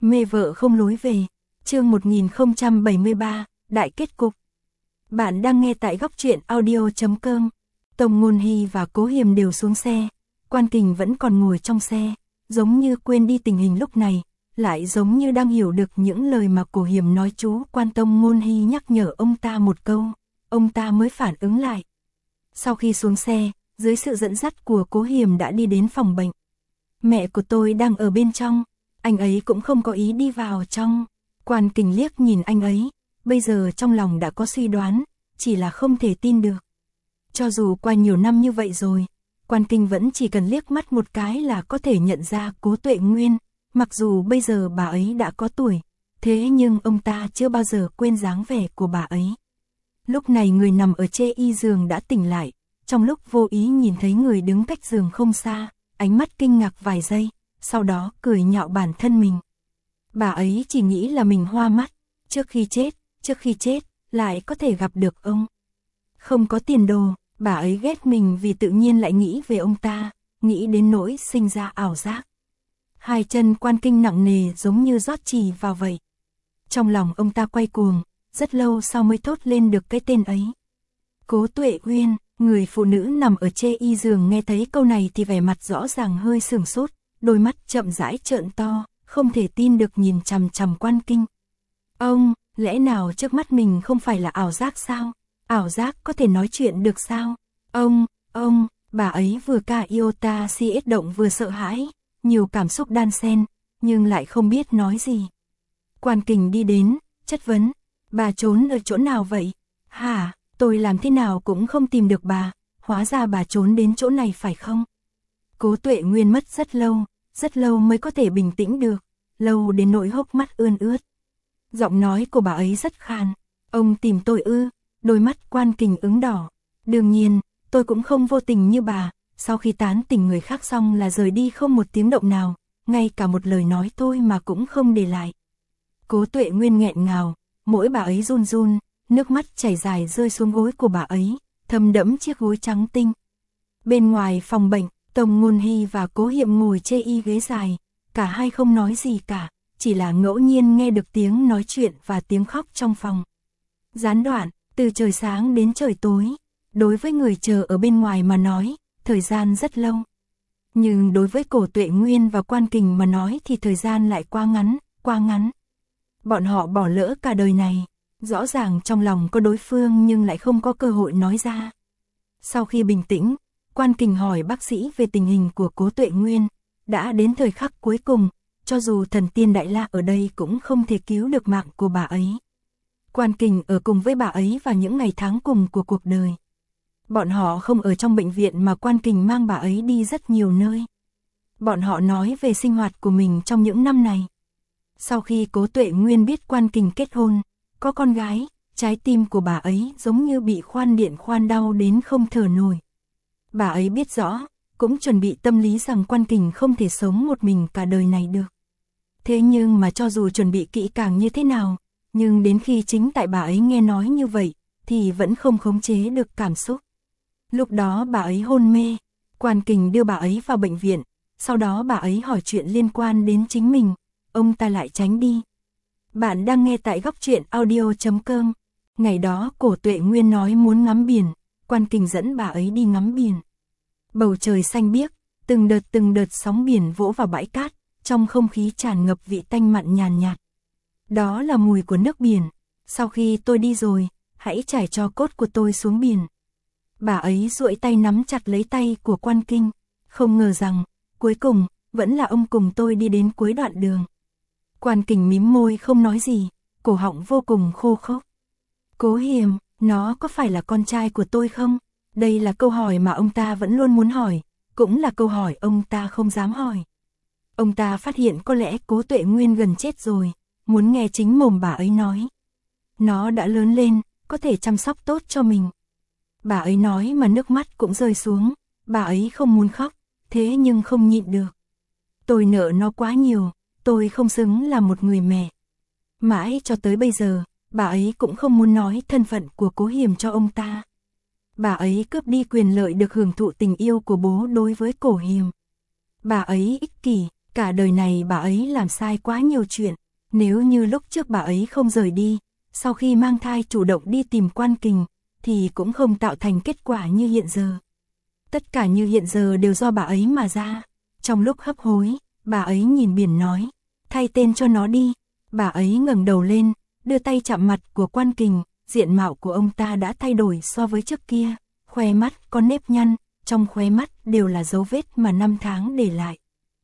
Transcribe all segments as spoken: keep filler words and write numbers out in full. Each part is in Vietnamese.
Mê vợ không lối về. Chương một nghìn không trăm bảy mươi ba, đại kết cục. Bạn đang nghe tại góc truyện audio chấm com. Tông Ngôn Hy và Cố Hiềm đều xuống xe, Quan Kình vẫn còn ngồi trong xe, giống như quên đi tình hình lúc này, lại giống như đang hiểu được những lời mà Cố Hiềm nói. Chú Quan Tông Ngôn Hy nhắc nhở ông ta một câu, ông ta mới phản ứng lại. Sau khi xuống xe, dưới sự dẫn dắt của Cố Hiềm đã đi đến phòng bệnh. Mẹ của tôi đang ở bên trong, anh ấy cũng không có ý đi vào trong. Quan Kình liếc nhìn anh ấy, bây giờ trong lòng đã có suy đoán, chỉ là không thể tin được. Cho dù qua nhiều năm như vậy rồi, Quan Kình vẫn chỉ cần liếc mắt một cái là có thể nhận ra Cố Tuệ Nguyên, mặc dù bây giờ bà ấy đã có tuổi, thế nhưng ông ta chưa bao giờ quên dáng vẻ của bà ấy. Lúc này người nằm ở chê y giường đã tỉnh lại, trong lúc vô ý nhìn thấy người đứng cách giường không xa, ánh mắt kinh ngạc vài giây, sau đó cười nhạo bản thân mình. Bà ấy chỉ nghĩ là mình hoa mắt, trước khi chết, trước khi chết, lại có thể gặp được ông. Không có tiền đồ, bà ấy ghét mình vì tự nhiên lại nghĩ về ông ta, nghĩ đến nỗi sinh ra ảo giác. Hai chân Quan Kinh nặng nề giống như rót chì vào vậy. Trong lòng ông ta quay cuồng, rất lâu sau mới thốt lên được cái tên ấy. Cố Tuệ Nguyên, người phụ nữ nằm ở chê y giường nghe thấy câu này thì vẻ mặt rõ ràng hơi sửng sốt, đôi mắt chậm rãi trợn to, không thể tin được nhìn chằm chằm Quan Kinh. Ông, lẽ nào trước mắt mình không phải là ảo giác sao? Ảo giác có thể nói chuyện được sao? Ông, ông, bà ấy vừa ca iota si ết động vừa sợ hãi, nhiều cảm xúc đan xen, nhưng lại không biết nói gì. Quan Kình đi đến, chất vấn, bà trốn ở chỗ nào vậy? Hả, tôi làm thế nào cũng không tìm được bà, hóa ra bà trốn đến chỗ này phải không? Cố Tuệ Nguyên mất rất lâu, rất lâu mới có thể bình tĩnh được, lâu đến nỗi hốc mắt ươn ướt. Giọng nói của bà ấy rất khàn, ông tìm tôi ư? Đôi mắt Quan Kình ửng đỏ. Đương nhiên, tôi cũng không vô tình như bà, sau khi tán tỉnh người khác xong là rời đi không một tiếng động nào, ngay cả một lời nói thôi mà cũng không để lại. Cố Tuệ Nguyên nghẹn ngào, mỗi bà ấy run run, nước mắt chảy dài rơi xuống gối của bà ấy, thấm đẫm chiếc gối trắng tinh. Bên ngoài phòng bệnh, Tông Ngôn Hy và Cố Hiệm ngồi chê y ghế dài, cả hai không nói gì cả, chỉ là ngẫu nhiên nghe được tiếng nói chuyện và tiếng khóc trong phòng. Gián đoạn, từ trời sáng đến trời tối, đối với người chờ ở bên ngoài mà nói, thời gian rất lâu. Nhưng đối với Cố Tuệ Nguyên và Quan Kình mà nói thì thời gian lại quá ngắn, quá ngắn. Bọn họ bỏ lỡ cả đời này, rõ ràng trong lòng có đối phương nhưng lại không có cơ hội nói ra. Sau khi bình tĩnh, Quan Kình hỏi bác sĩ về tình hình của Cố Tuệ Nguyên, đã đến thời khắc cuối cùng, cho dù thần tiên Đại La ở đây cũng không thể cứu được mạng của bà ấy. Quan Kình ở cùng với bà ấy vào những ngày tháng cùng của cuộc đời. Bọn họ không ở trong bệnh viện mà Quan Kình mang bà ấy đi rất nhiều nơi. Bọn họ nói về sinh hoạt của mình trong những năm này. Sau khi Cố Tuệ Nguyên biết Quan Kình kết hôn, có con gái, trái tim của bà ấy giống như bị khoan điện khoan đau đến không thở nổi. Bà ấy biết rõ, cũng chuẩn bị tâm lý rằng Quan Kình không thể sống một mình cả đời này được. Thế nhưng mà cho dù chuẩn bị kỹ càng như thế nào, nhưng đến khi chính tại bà ấy nghe nói như vậy, thì vẫn không khống chế được cảm xúc. Lúc đó bà ấy hôn mê, Quan Kình đưa bà ấy vào bệnh viện, sau đó bà ấy hỏi chuyện liên quan đến chính mình, ông ta lại tránh đi. Bạn đang nghe tại góc truyện audio chấm com. Ngày đó Cố Tuệ Nguyên nói muốn ngắm biển, Quan Kình dẫn bà ấy đi ngắm biển. Bầu trời xanh biếc, từng đợt từng đợt sóng biển vỗ vào bãi cát, trong không khí tràn ngập vị tanh mặn nhàn nhạt. Đó là mùi của nước biển. Sau khi tôi đi rồi, hãy trải tro cốt của tôi xuống biển. Bà ấy duỗi tay nắm chặt lấy tay của Quan Kinh, không ngờ rằng, cuối cùng, vẫn là ông cùng tôi đi đến cuối đoạn đường. Quan Kình mím môi không nói gì, cổ họng vô cùng khô khốc. Cố Hiềm, nó có phải là con trai của tôi không? Đây là câu hỏi mà ông ta vẫn luôn muốn hỏi, cũng là câu hỏi ông ta không dám hỏi. Ông ta phát hiện có lẽ Cố Tuệ Nguyên gần chết rồi, muốn nghe chính mồm bà ấy nói. Nó đã lớn lên, có thể chăm sóc tốt cho mình. Bà ấy nói mà nước mắt cũng rơi xuống, bà ấy không muốn khóc, thế nhưng không nhịn được. Tôi nợ nó quá nhiều, tôi không xứng là một người mẹ. Mãi cho tới bây giờ, bà ấy cũng không muốn nói thân phận của Cố Hiềm cho ông ta. Bà ấy cướp đi quyền lợi được hưởng thụ tình yêu của bố đối với Cố Hiềm. Bà ấy ích kỷ, Cả đời này bà ấy làm sai quá nhiều chuyện, nếu như lúc trước bà ấy không rời đi, sau khi mang thai chủ động đi tìm Quan Kình, thì cũng không tạo thành kết quả như hiện giờ. Tất cả như hiện giờ đều do bà ấy mà ra. Trong lúc hấp hối, bà ấy nhìn biển nói, thay tên cho nó đi. Bà ấy ngẩng đầu lên, đưa tay chạm mặt của Quan Kình, diện mạo của ông ta đã thay đổi so với trước kia, khóe mắt có nếp nhăn, trong khóe mắt đều là dấu vết mà năm tháng để lại.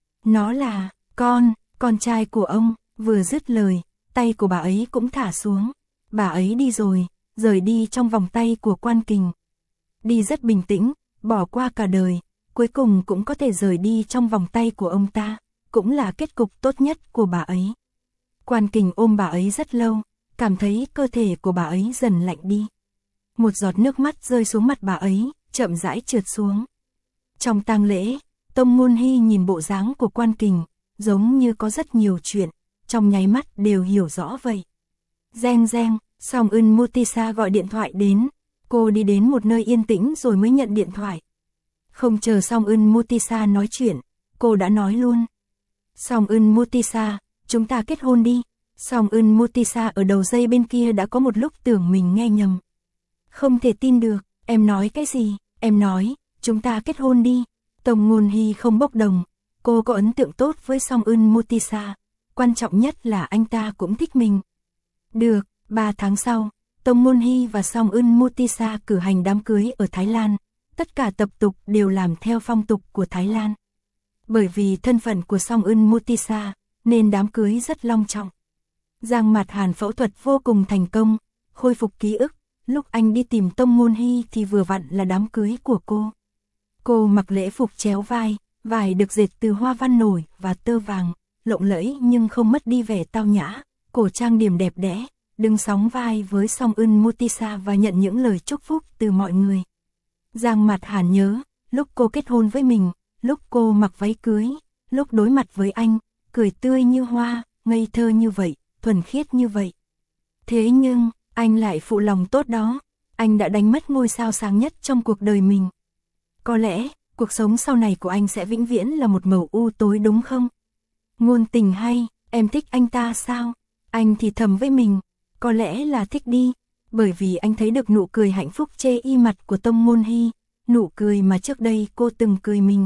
Nó là, con, con trai của ông. Vừa dứt lời, tay của bà ấy cũng thả xuống. Bà ấy đi rồi, rời đi trong vòng tay của Quan Kình. Đi rất bình tĩnh, bỏ qua cả đời, cuối cùng cũng có thể rời đi trong vòng tay của ông ta, cũng là kết cục tốt nhất của bà ấy. Quan Kình ôm bà ấy rất lâu, cảm thấy cơ thể của bà ấy dần lạnh đi. Một giọt nước mắt rơi xuống mặt bà ấy, chậm rãi trượt xuống. Trong tang lễ, Tông Ngôn Hy nhìn bộ dáng của Quan Kình, giống như có rất nhiều chuyện, trong nháy mắt đều hiểu rõ vậy. Reng reng, Song Eun Mutisa gọi điện thoại đến, cô đi đến một nơi yên tĩnh rồi mới nhận điện thoại. Không chờ Song Eun Mutisa nói chuyện, cô đã nói luôn. Song Eun Mutisa, chúng ta kết hôn đi. Song Eun Mutisa ở đầu dây bên kia đã có một lúc tưởng mình nghe nhầm. Không thể tin được, em nói cái gì? Em nói, chúng ta kết hôn đi. Tông Ngôn Hy không bốc đồng, cô có ấn tượng tốt với Song Eun Mutisa, quan trọng nhất là anh ta cũng thích mình. Được, ba tháng sau, Tông Ngôn Hy và Song Eun Mutisa cử hành đám cưới ở Thái Lan, tất cả tập tục đều làm theo phong tục của Thái Lan. Bởi vì thân phận của Song Eun Mutisa, nên đám cưới rất long trọng. Giang Mạt Hàn phẫu thuật vô cùng thành công, khôi phục ký ức, lúc anh đi tìm Tông Ngôn Hy thì vừa vặn là đám cưới của cô. Cô mặc lễ phục chéo vai, vải được dệt từ hoa văn nổi và tơ vàng, lộng lẫy nhưng không mất đi vẻ tao nhã, cổ trang điểm đẹp đẽ, đứng sóng vai với Song Eun Mutisa và nhận những lời chúc phúc từ mọi người. Giang Mạt Hàn nhớ, lúc cô kết hôn với mình, lúc cô mặc váy cưới, lúc đối mặt với anh, cười tươi như hoa, ngây thơ như vậy, thuần khiết như vậy. Thế nhưng, anh lại phụ lòng tốt đó, anh đã đánh mất ngôi sao sáng nhất trong cuộc đời mình. Có lẽ, cuộc sống sau này của anh sẽ vĩnh viễn là một màu u tối đúng không? Ngôn Tình hay, em thích anh ta sao? Anh thì thầm với mình, có lẽ là thích đi, bởi vì anh thấy được nụ cười hạnh phúc chê y mặt của Tông Ngôn Hy, nụ cười mà trước đây cô từng cười mình.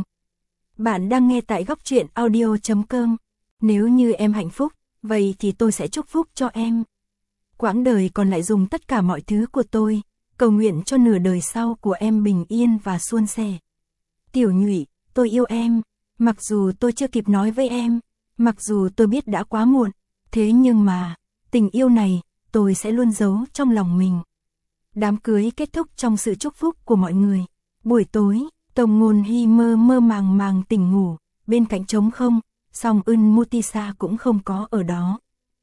Bạn đang nghe tại góc truyện audio chấm com. Nếu như em hạnh phúc, vậy thì tôi sẽ chúc phúc cho em. Quãng đời còn lại dùng tất cả mọi thứ của tôi, cầu nguyện cho nửa đời sau của em bình yên và suôn sẻ. Tiểu Nhụy, tôi yêu em, mặc dù tôi chưa kịp nói với em, mặc dù tôi biết đã quá muộn, thế nhưng mà, tình yêu này, tôi sẽ luôn giấu trong lòng mình. Đám cưới kết thúc trong sự chúc phúc của mọi người. Buổi tối, Tông Ngôn Hy mơ mơ màng màng tỉnh ngủ, bên cạnh trống không, Song Eun Mutisa cũng không có ở đó.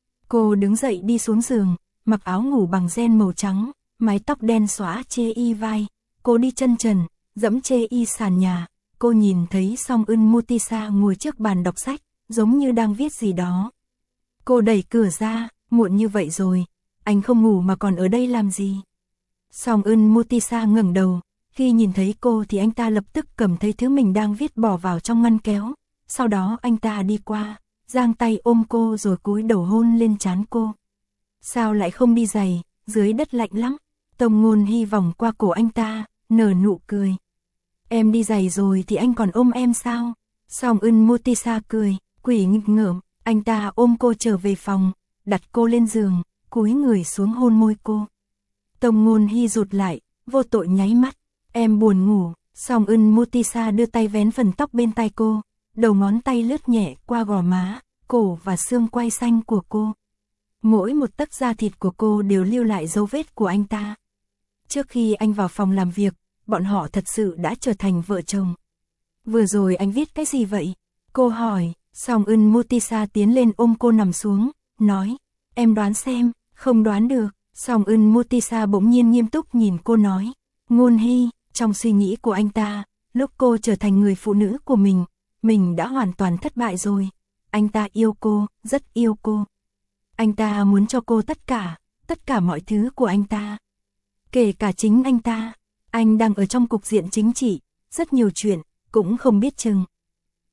Cô đứng dậy đi xuống giường, mặc áo ngủ bằng ren màu trắng, mái tóc đen xõa chê y vai, cô đi chân trần, dẫm chê y sàn nhà, cô nhìn thấy Song Eun Mutisa ngồi trước bàn đọc sách, giống như đang viết gì đó. Cô đẩy cửa ra, muộn như vậy rồi, anh không ngủ mà còn ở đây làm gì? Song Eun Mutisa ngẩng đầu, khi nhìn thấy cô thì anh ta lập tức cầm thấy thứ mình đang viết bỏ vào trong ngăn kéo, sau đó anh ta đi qua, giang tay ôm cô rồi cúi đầu hôn lên trán cô. Sao lại không đi giày, dưới đất lạnh lắm? Tông Ngôn Hy vòng qua cổ anh ta, nở nụ cười. Em đi giày rồi thì anh còn ôm em sao? Song Eun Mutisa cười, quỷ nghịch ngợm, anh ta ôm cô trở về phòng, đặt cô lên giường, cúi người xuống hôn môi cô. Tông Ngôn Hy rụt lại, vô tội nháy mắt, em buồn ngủ. Song Eun Mutisa đưa tay vén phần tóc bên tai cô, đầu ngón tay lướt nhẹ qua gò má, cổ và xương quai xanh của cô. Mỗi một tấc da thịt của cô đều lưu lại dấu vết của anh ta. Trước khi anh vào phòng làm việc, bọn họ thật sự đã trở thành vợ chồng. Vừa rồi anh viết cái gì vậy? Cô hỏi. Song Eun Mutisa tiến lên ôm cô nằm xuống, nói, em đoán xem. Không đoán được. Song Eun Mutisa bỗng nhiên nghiêm túc nhìn cô nói, Ngôn Hy, trong suy nghĩ của anh ta, lúc cô trở thành người phụ nữ của mình, mình đã hoàn toàn thất bại rồi. Anh ta yêu cô, rất yêu cô. Anh ta muốn cho cô tất cả, tất cả mọi thứ của anh ta. Kể cả chính anh ta, anh đang ở trong cục diện chính trị, rất nhiều chuyện, cũng không biết chừng.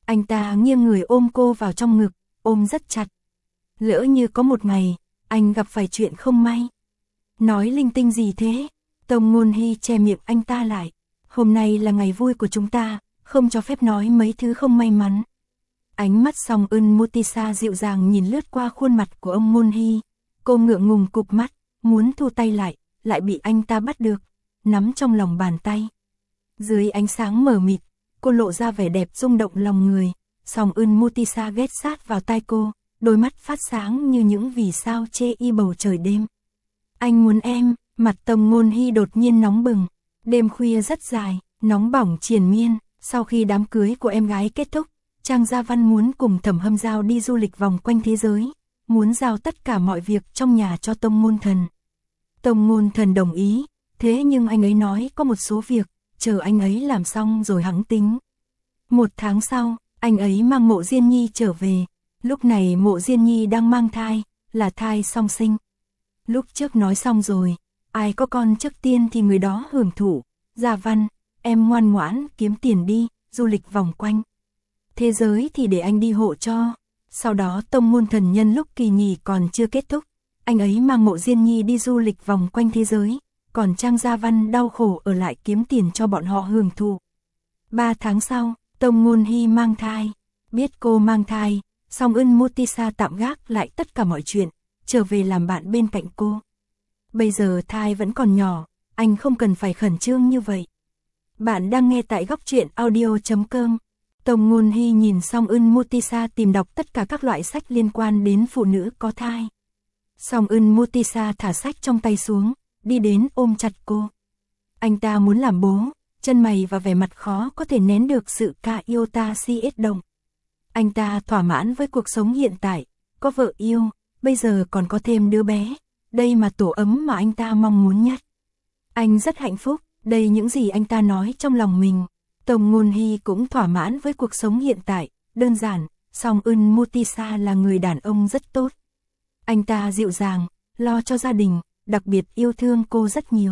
Anh ta nghiêng người ôm cô vào trong ngực, ôm rất chặt. Lỡ như có một ngày, anh gặp phải chuyện không may. Nói linh tinh gì thế? Tông Ngôn Hy che miệng anh ta lại. Hôm nay là ngày vui của chúng ta, không cho phép nói mấy thứ không may mắn. Ánh mắt Song Eun Mutisa dịu dàng nhìn lướt qua khuôn mặt của ông Ngôn Hy. Cô ngượng ngùng cụp mắt, muốn thu tay lại, lại bị anh ta bắt được, nắm trong lòng bàn tay. Dưới ánh sáng mờ mịt, cô lộ ra vẻ đẹp rung động lòng người. Song Eun Mutisa ghé sát vào tai cô, đôi mắt phát sáng như những vì sao chê y bầu trời đêm. Anh muốn em, mặt Tông Ngôn Hy đột nhiên nóng bừng. Đêm khuya rất dài, nóng bỏng triền miên. Sau khi đám cưới của em gái kết thúc, Trang Gia Văn muốn cùng Thẩm Hâm Giao đi du lịch vòng quanh thế giới, muốn giao tất cả mọi việc trong nhà cho Tông Ngôn Thần. Tông Ngôn Thần đồng ý, thế nhưng anh ấy nói có một số việc, chờ anh ấy làm xong rồi hẵng tính. Một tháng sau, anh ấy mang Mộ Diên Nhi trở về. Lúc này Mộ Diên Nhi đang mang thai, là thai song sinh. Lúc trước nói xong rồi, ai có con trước tiên thì người đó hưởng thụ. Gia Văn, em ngoan ngoãn kiếm tiền đi, du lịch vòng quanh thế giới thì để anh đi hộ cho. Sau đó Tông Ngôn Thần nhân lúc kỳ nghỉ còn chưa kết thúc, anh ấy mang Mộ Diên Nhi đi du lịch vòng quanh thế giới, còn Trang Gia Văn đau khổ ở lại kiếm tiền cho bọn họ hưởng thụ. Ba tháng sau, Tông Ngôn Hy mang thai. Biết cô mang thai, Song Eun Mutisa tạm gác lại tất cả mọi chuyện, trở về làm bạn bên cạnh cô. Bây giờ thai vẫn còn nhỏ, anh không cần phải khẩn trương như vậy. Bạn đang nghe tại góc truyện audio chấm com. Tông Ngôn Hy nhìn Song Eun Mutisa tìm đọc tất cả các loại sách liên quan đến phụ nữ có thai. Song Eun Mutisa thả sách trong tay xuống, đi đến ôm chặt cô. Anh ta muốn làm bố, chân mày và vẻ mặt khó có thể nén được sự ca yêu ta si ết động. Anh ta thỏa mãn với cuộc sống hiện tại, có vợ yêu, bây giờ còn có thêm đứa bé. Đây mà tổ ấm mà anh ta mong muốn nhất. Anh rất hạnh phúc, đây những gì anh ta nói trong lòng mình. Tông Ngôn Hy cũng thỏa mãn với cuộc sống hiện tại, đơn giản, Song Eun Mutisa là người đàn ông rất tốt. Anh ta dịu dàng, lo cho gia đình, đặc biệt yêu thương cô rất nhiều.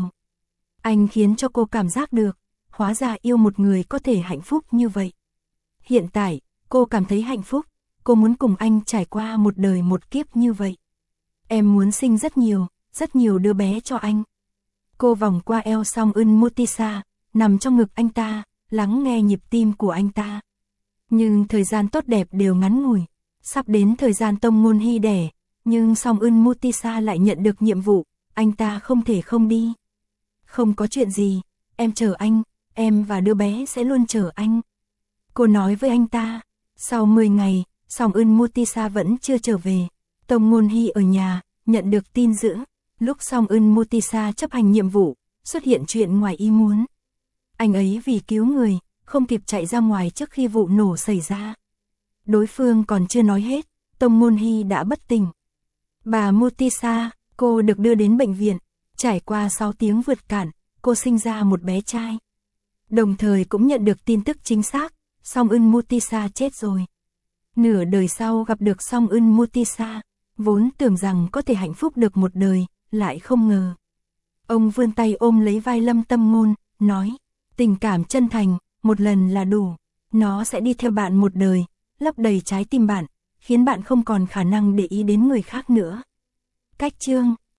Anh khiến cho cô cảm giác được, hóa ra yêu một người có thể hạnh phúc như vậy. Hiện tại, cô cảm thấy hạnh phúc, cô muốn cùng anh trải qua một đời một kiếp như vậy. Em muốn sinh rất nhiều, rất nhiều đứa bé cho anh. Cô vòng qua eo Song Eun Mutisa, nằm trong ngực anh ta, lắng nghe nhịp tim của anh ta. Nhưng thời gian tốt đẹp đều ngắn ngủi, sắp đến thời gian Tông Ngôn Hy đẻ, nhưng Song Eun Mutisa lại nhận được nhiệm vụ, anh ta không thể không đi. Không có chuyện gì, em chờ anh, em và đứa bé sẽ luôn chờ anh. Cô nói với anh ta. Sau mười ngày, Song Eun Mutisa vẫn chưa trở về. Tông Ngôn Hy ở nhà, nhận được tin dữ. Lúc Song Eun Mutisa chấp hành nhiệm vụ, xuất hiện chuyện ngoài ý muốn. Anh ấy vì cứu người, không kịp chạy ra ngoài trước khi vụ nổ xảy ra. Đối phương còn chưa nói hết, Tông Ngôn Hy đã bất tỉnh. Bà Mutisa, cô được đưa đến bệnh viện. Trải qua sáu tiếng vượt cản, cô sinh ra một bé trai. Đồng thời cũng nhận được tin tức chính xác, Song Eun Mutisa chết rồi. Nửa đời sau gặp được Song Eun Mutisa, vốn tưởng rằng có thể hạnh phúc được một đời, lại không ngờ. Ông vươn tay ôm lấy vai Lâm Tâm Ngôn, nói, tình cảm chân thành, một lần là đủ, nó sẽ đi theo bạn một đời, lấp đầy trái tim bạn, khiến bạn không còn khả năng để ý đến người khác nữa. Cách chương